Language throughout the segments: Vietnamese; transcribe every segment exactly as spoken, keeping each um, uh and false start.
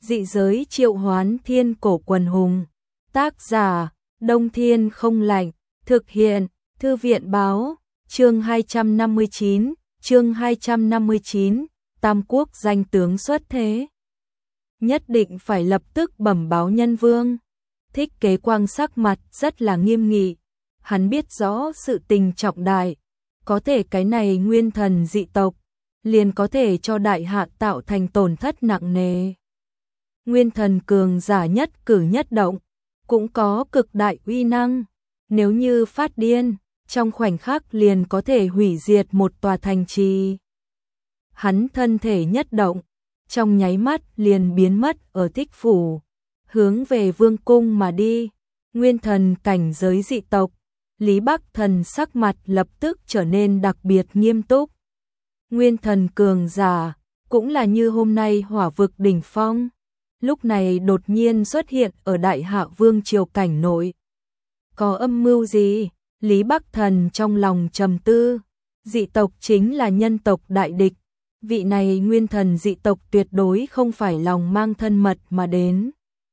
Dị giới triệu hoán thiên cổ quần hùng. Tác giả, Đông Thiên Không Lạnh. Thực hiện, Thư viện báo. Chương hai trăm năm mươi chín, chương hai trăm năm mươi chín, Tam Quốc danh tướng xuất thế. Nhất định phải lập tức bẩm báo nhân vương. Thích Kế Quang sắc mặt rất là nghiêm nghị. Hắn biết rõ sự tình trọng đại. Có thể cái này nguyên thần dị tộc, liền có thể cho đại hạ tạo thành tổn thất nặng nề. Nguyên thần cường giả nhất cử nhất động, cũng có cực đại uy năng. Nếu như phát điên, trong khoảnh khắc liền có thể hủy diệt một tòa thành trì. Hắn thân thể nhất động, trong nháy mắt liền biến mất ở Thích Phủ, hướng về vương cung mà đi. Nguyên thần cảnh giới dị tộc, Lý Bắc Thần sắc mặt lập tức trở nên đặc biệt nghiêm túc. Nguyên thần cường giả, cũng là như hôm nay hỏa vực đỉnh phong, lúc này đột nhiên xuất hiện ở Đại Hạ Vương triều cảnh nội. Có âm mưu gì? Lý Bắc Thần trong lòng trầm tư. Dị tộc chính là nhân tộc đại địch. Vị này nguyên thần dị tộc tuyệt đối không phải lòng mang thân mật mà đến.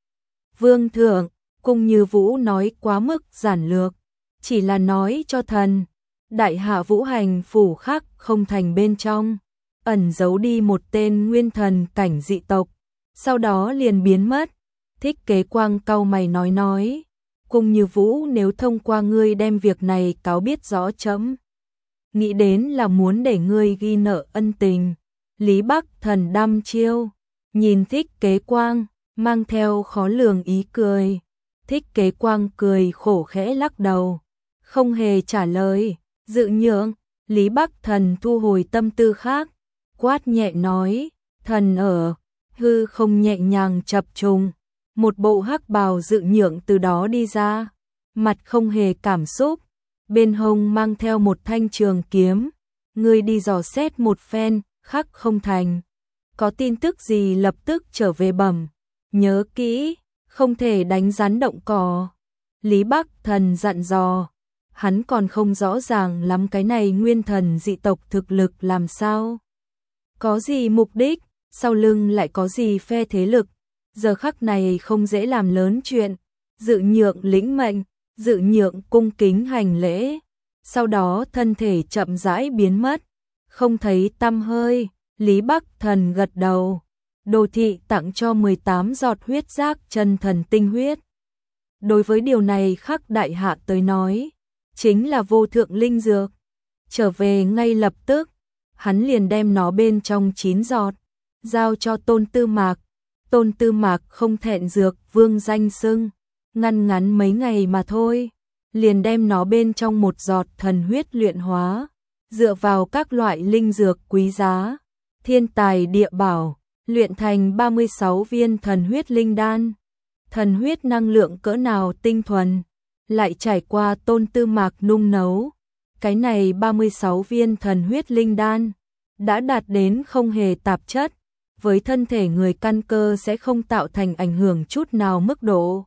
Vương thượng, Cung Như Vũ nói quá mức giản lược, chỉ là nói cho thần. Đại Hạ Vũ Hành phủ khác không thành bên trong, ẩn giấu đi một tên nguyên thần cảnh dị tộc, sau đó liền biến mất. Thích Kế Quang cau mày nói nói, Cung Như Vũ nếu thông qua ngươi đem việc này cáo biết rõ chấm, nghĩ đến là muốn để ngươi ghi nợ ân tình. Lý Bắc Thần đăm chiêu, nhìn Thích Kế Quang, mang theo khó lường ý cười. Thích Kế Quang cười khổ khẽ lắc đầu, không hề trả lời. Dự nhượng, Lý Bắc Thần thu hồi tâm tư khác, quát nhẹ nói, thần ở. Hư không nhẹ nhàng chập trùng, một bộ hắc bào dự nhượng từ đó đi ra, mặt không hề cảm xúc, bên hông mang theo một thanh trường kiếm. Ngươi đi dò xét một phen, khắc không thành, có tin tức gì lập tức trở về bẩm, nhớ kỹ, không thể đánh rắn động cỏ. Lý Bắc Thần dặn dò, hắn còn không rõ ràng lắm cái này nguyên thần dị tộc thực lực làm sao, có gì mục đích, sau lưng lại có gì phe thế lực, giờ khắc này không dễ làm lớn chuyện. Dự nhượng lĩnh mệnh, dự nhượng cung kính hành lễ, sau đó thân thể chậm rãi biến mất, không thấy tăm hơi. Lý Bắc Thần gật đầu, đồ thị tặng cho mười tám giọt huyết giác chân thần tinh huyết. Đối với điều này khắc Đại Hạ tới nói, chính là vô thượng linh dược. Trở về ngay lập tức, hắn liền đem nó bên trong chín giọt, giao cho Tôn Tư Mạc. Tôn Tư Mạc không thẹn dược vương danh xưng, ngăn ngắn mấy ngày mà thôi, liền đem nó bên trong một giọt thần huyết luyện hóa, dựa vào các loại linh dược quý giá, thiên tài địa bảo, luyện thành ba mươi sáu viên thần huyết linh đan. Thần huyết năng lượng cỡ nào tinh thuần, lại trải qua Tôn Tư Mạc nung nấu, cái này ba mươi sáu viên thần huyết linh đan đã đạt đến không hề tạp chất, với thân thể người căn cơ sẽ không tạo thành ảnh hưởng chút nào mức độ.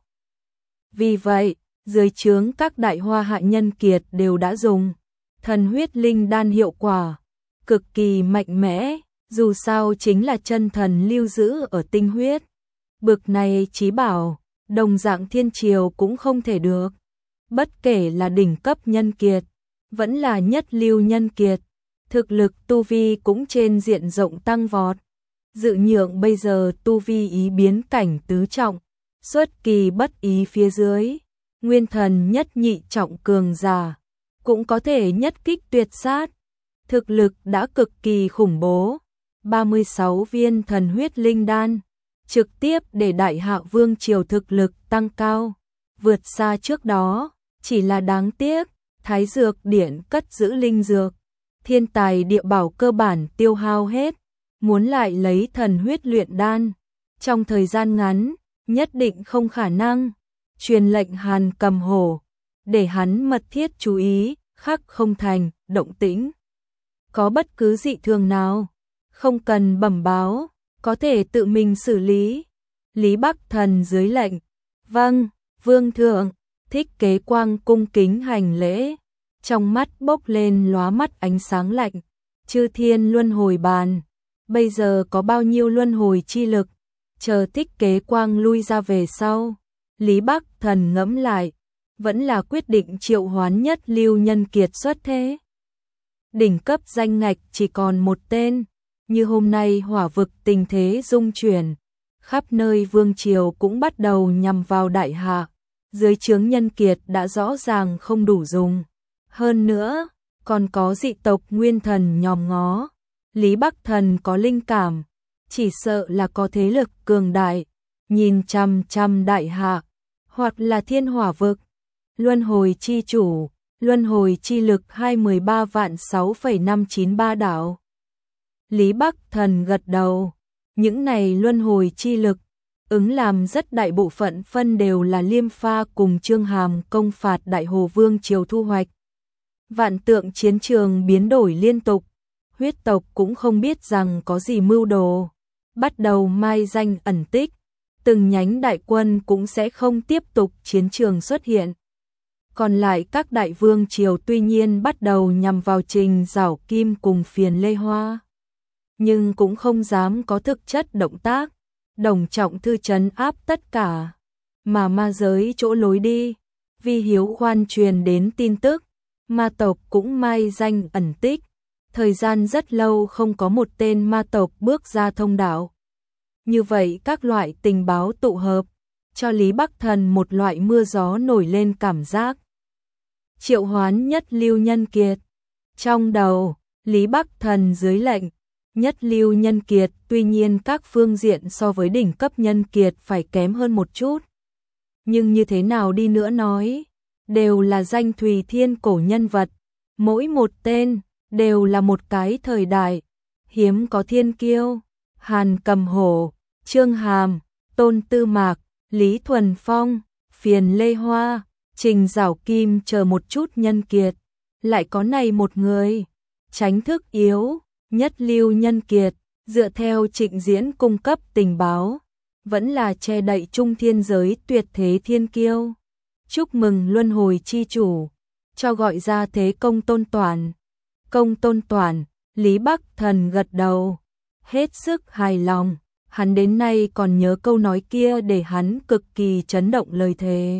Vì vậy, dưới trướng các đại hoa hạ nhân kiệt đều đã dùng thần huyết linh đan, hiệu quả cực kỳ mạnh mẽ, dù sao chính là chân thần lưu giữ ở tinh huyết. Bực này chí bảo, đồng dạng thiên triều cũng không thể được. Bất kể là đỉnh cấp nhân kiệt, vẫn là nhất lưu nhân kiệt, thực lực tu vi cũng trên diện rộng tăng vọt. Dự nhượng bây giờ tu vi ý biến cảnh tứ trọng, xuất kỳ bất ý phía dưới, nguyên thần nhất nhị trọng cường giả, cũng có thể nhất kích tuyệt sát. Thực lực đã cực kỳ khủng bố, ba mươi sáu viên thần huyết linh đan, trực tiếp để Đại Hạ Vương triều thực lực tăng cao, vượt xa trước đó. Chỉ là đáng tiếc, Thái Dược Điện cất giữ linh dược, thiên tài địa bảo cơ bản tiêu hao hết, muốn lại lấy thần huyết luyện đan, trong thời gian ngắn, nhất định không khả năng. Truyền lệnh Hàn Cầm Hổ, để hắn mật thiết chú ý, khắc không thành, động tĩnh. Có bất cứ dị thường nào, không cần bẩm báo, có thể tự mình xử lý. Lý Bắc Thần dưới lệnh, vâng, Vương thượng. Thích Kế Quang cung kính hành lễ, trong mắt bốc lên lóa mắt ánh sáng lạnh. Chư thiên luân hồi bàn, bây giờ có bao nhiêu luân hồi chi lực? Chờ Thích Kế Quang lui ra về sau, Lý Bắc Thần ngẫm lại, vẫn là quyết định triệu hoán Nhất Lưu Nhân Kiệt xuất thế. Đỉnh cấp danh ngạch chỉ còn một tên, như hôm nay hỏa vực tình thế dung chuyển, khắp nơi vương triều cũng bắt đầu nhằm vào đại hạ, dưới trướng Nhân Kiệt đã rõ ràng không đủ dùng. Hơn nữa, còn có dị tộc nguyên thần nhòm ngó, Lý Bắc Thần có linh cảm, chỉ sợ là có thế lực cường đại, nhìn chằm chằm đại hạ, hoặc là thiên hỏa vực, luân hồi chi chủ, luân hồi chi lực hai mươi ba vạn sáu phẩy năm chín ba đảo. Lý Bắc Thần gật đầu, những này luân hồi chi lực, ứng làm rất đại bộ phận phân đều là Liêm Pha cùng Trương Hàm công phạt Đại Hồ Vương triều thu hoạch. Vạn tượng chiến trường biến đổi liên tục, huyết tộc cũng không biết rằng có gì mưu đồ, bắt đầu mai danh ẩn tích, từng nhánh đại quân cũng sẽ không tiếp tục chiến trường xuất hiện. Còn lại các đại vương triều tuy nhiên bắt đầu nhằm vào Trình Giảo Kim cùng Phiền Lê Hoa, nhưng cũng không dám có thực chất động tác. Đồng Trọng Thư trấn áp tất cả, mà ma giới chỗ lối đi, Vi Hiếu Khoan truyền đến tin tức, ma tộc cũng mai danh ẩn tích, thời gian rất lâu không có một tên ma tộc bước ra thông đạo. Như vậy các loại tình báo tụ hợp, cho Lý Bắc Thần một loại mưa gió nổi lên cảm giác. Triệu hoán Nhất Lưu Nhân Kiệt. Trong đầu, Lý Bắc Thần dưới lệnh, Nhất Lưu Nhân Kiệt tuy nhiên các phương diện so với đỉnh cấp Nhân Kiệt phải kém hơn một chút. Nhưng như thế nào đi nữa nói, đều là danh thùy thiên cổ nhân vật, mỗi một tên đều là một cái thời đại, hiếm có thiên kiêu, Hàn Cầm Hổ, Trương Hàm, Tôn Tư Mạc, Lý Thuần Phong, Phiền Lê Hoa, Trình Giảo Kim chờ một chút Nhân Kiệt, lại có này một người, tránh thức yếu, Nhất Lưu Nhân Kiệt, dựa theo Trịnh Diễn cung cấp tình báo, vẫn là che đậy trung thiên giới tuyệt thế thiên kiêu. Chúc mừng luân hồi chi chủ, cho gọi ra thế Công Tôn Toản. Công Tôn Toản, Lý Bắc Thần gật đầu, hết sức hài lòng, hắn đến nay còn nhớ câu nói kia để hắn cực kỳ chấn động lời thề.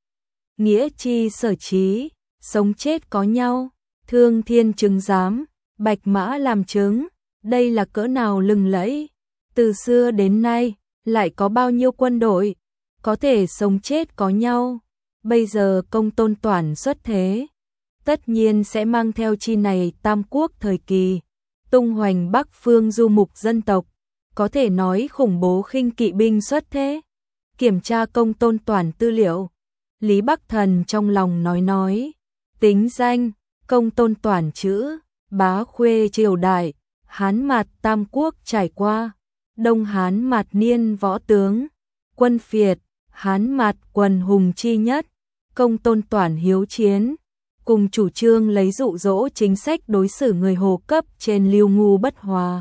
Nghĩa chi sở chí, sống chết có nhau, thương thiên chứng giám, bạch mã làm chứng, đây là cỡ nào lừng lẫy, từ xưa đến nay, lại có bao nhiêu quân đội, có thể sống chết có nhau, bây giờ Công Tôn Toản xuất thế, tất nhiên sẽ mang theo chi này tam quốc thời kỳ, tung hoành Bắc phương du mục dân tộc, có thể nói khủng bố khinh kỵ binh xuất thế. Kiểm tra Công Tôn Toản tư liệu, Lý Bắc Thần trong lòng nói nói, tính danh, Công Tôn Toản chữ, Bá Khuê triều đại, Hán Mạt tam quốc trải qua, Đông Hán Mạt niên võ tướng, quân phiệt, Hán Mạt quần hùng chi nhất, Công Tôn Toản hiếu chiến, cùng chủ trương lấy dụ dỗ chính sách đối xử người Hồ cấp trên Lưu Ngu bất hòa.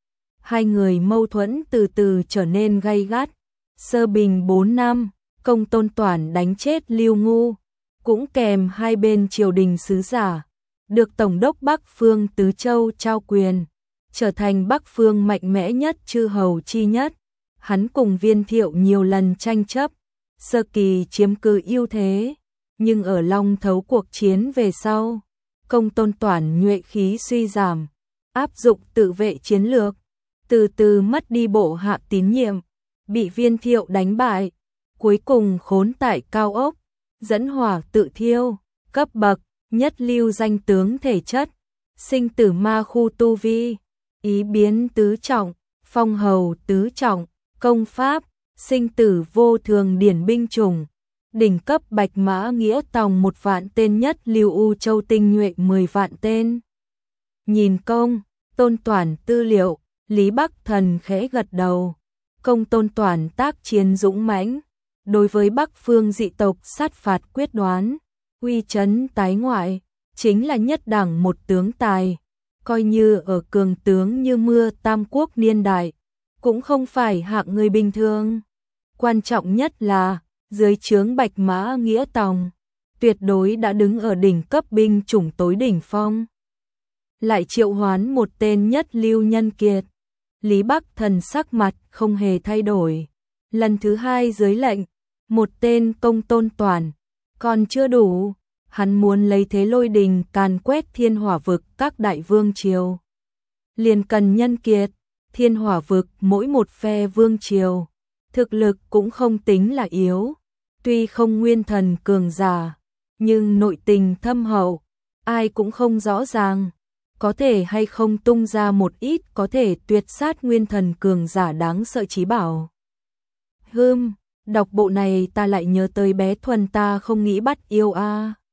Hai người mâu thuẫn từ từ trở nên gay gắt, sơ bình bốn năm, Công Tôn Toản đánh chết Lưu Ngu, cũng kèm hai bên triều đình sứ giả, được Tổng đốc Bắc Phương Tứ Châu trao quyền, trở thành Bắc Phương mạnh mẽ nhất chư hầu chi nhất. Hắn cùng Viên Thiệu nhiều lần tranh chấp, sơ kỳ chiếm cứ ưu thế, nhưng ở Long Thấu cuộc chiến về sau, Công Tôn Toản nhuệ khí suy giảm, áp dụng tự vệ chiến lược, từ từ mất đi bộ hạ tín nhiệm, bị Viên Thiệu đánh bại, cuối cùng khốn tại cao ốc, dẫn hỏa tự thiêu, cấp bậc Nhất Lưu danh tướng thể chất, sinh tử ma khu tu vi, ý biến tứ trọng, phong hầu tứ trọng, công pháp, sinh tử vô thường điển binh chủng, đỉnh cấp bạch mã nghĩa tòng một vạn tên, Nhất Lưu U Châu tinh nhuệ mười vạn tên. Nhìn Công Tôn Toản tư liệu, Lý Bắc Thần khẽ gật đầu. Công Tôn Toản tác chiến dũng mãnh, đối với Bắc phương dị tộc sát phạt quyết đoán, uy chấn tái ngoại, chính là nhất đẳng một tướng tài, coi như ở cường tướng như mưa tam quốc niên đại, cũng không phải hạng người bình thường. Quan trọng nhất là, dưới trướng bạch mã nghĩa tòng, tuyệt đối đã đứng ở đỉnh cấp binh chủng tối đỉnh phong. Lại triệu hoán một tên Nhất Lưu Nhân Kiệt, Lý Bắc Thần sắc mặt không hề thay đổi, Lần thứ hai dưới lệnh, một tên công tôn toàn, còn chưa đủ, hắn muốn lấy thế lôi đình càn quét thiên hỏa vực các đại vương triều. Liền cần nhân kiệt, thiên hỏa vực mỗi một phe vương triều, thực lực cũng không tính là yếu, tuy không nguyên thần cường giả, nhưng nội tình thâm hậu, ai cũng không rõ ràng, có thể hay không tung ra một ít có thể tuyệt sát nguyên thần cường giả đáng sợ chí bảo. Hừm, đọc bộ này ta lại nhớ tới bé Thuần ta không nghĩ bắt yêu a.